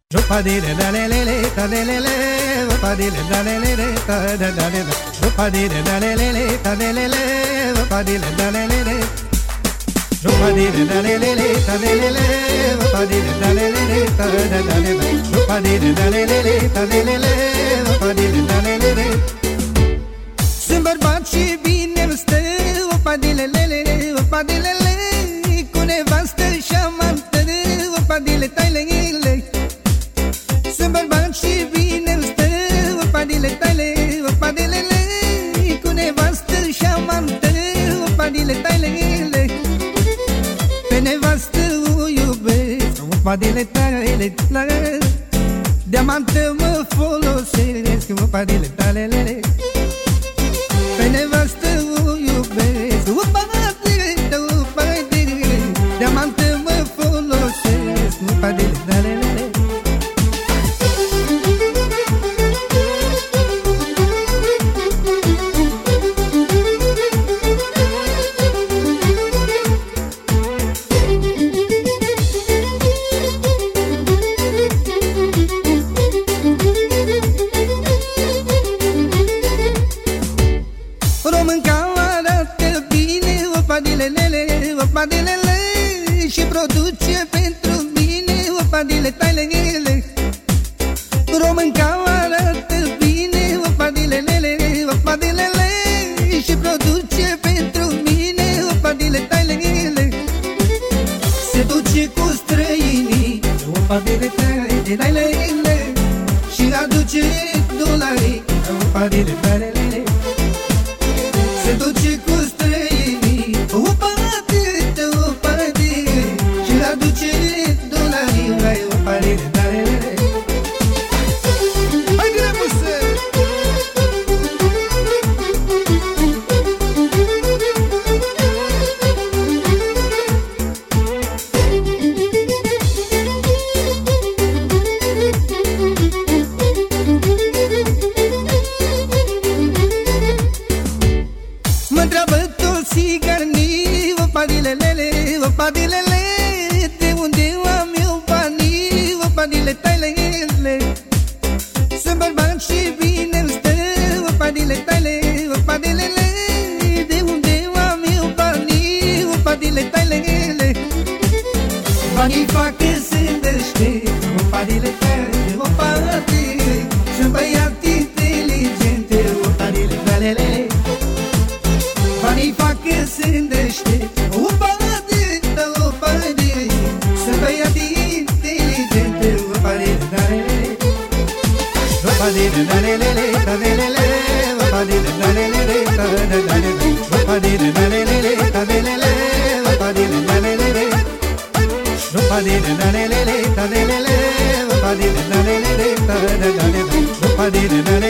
Rupadile da le le le ta le le le, rupadile da le le le ta da da le, rupadile da le le le ta le le le, rupadile da le le le, rupadile da le le le ta le le le, rupadile da le le le ta da da le, rupadile da le le le ta le le le, rupadile da le le le. Sunt bărbat și bine îmi stă, rupadile le le le, rupadile le, cu nevastă și amantă, rupadile tai le le. Sunt bărbat și bine îmi stă, rupadile tale, rupadile le, cu nevastă și amantă, rupadile tale le. Pe nevastă o iubesc, rupadile tale, de amantă mă folosesc, rupadile tale le. Pe nevastă o iubesc, rupadile, de amantă mă folosesc, rupadile tale le. Rupadilele și produce pentru mine rupadile tailele. Românca arată bine rupadilele, rupadilele și produce pentru mine rupadile tailele. Se duce cu străinii rupadile tailele și aduce dolari rupadile tailele. Se duce cu străinii rupadilele, de unde am eu banii, rupadile tailele. Sunt bărbat și bine-mi stă, rupadile taile, rupadilele, de unde am eu banii, rupadile tailele. Banii fac că se deștept, rupadile taile, rupadile, sunt băiat inteligente, rupadile tailele. Banii fac că se deștept, rupadile da le le le ta le le le, rupadile da le le le ta da da le, rupadile da le le le ta le le le, rupadile da le le le, rupadile da le le le ta le le le, rupadile da le le le ta da da le, rupadile da le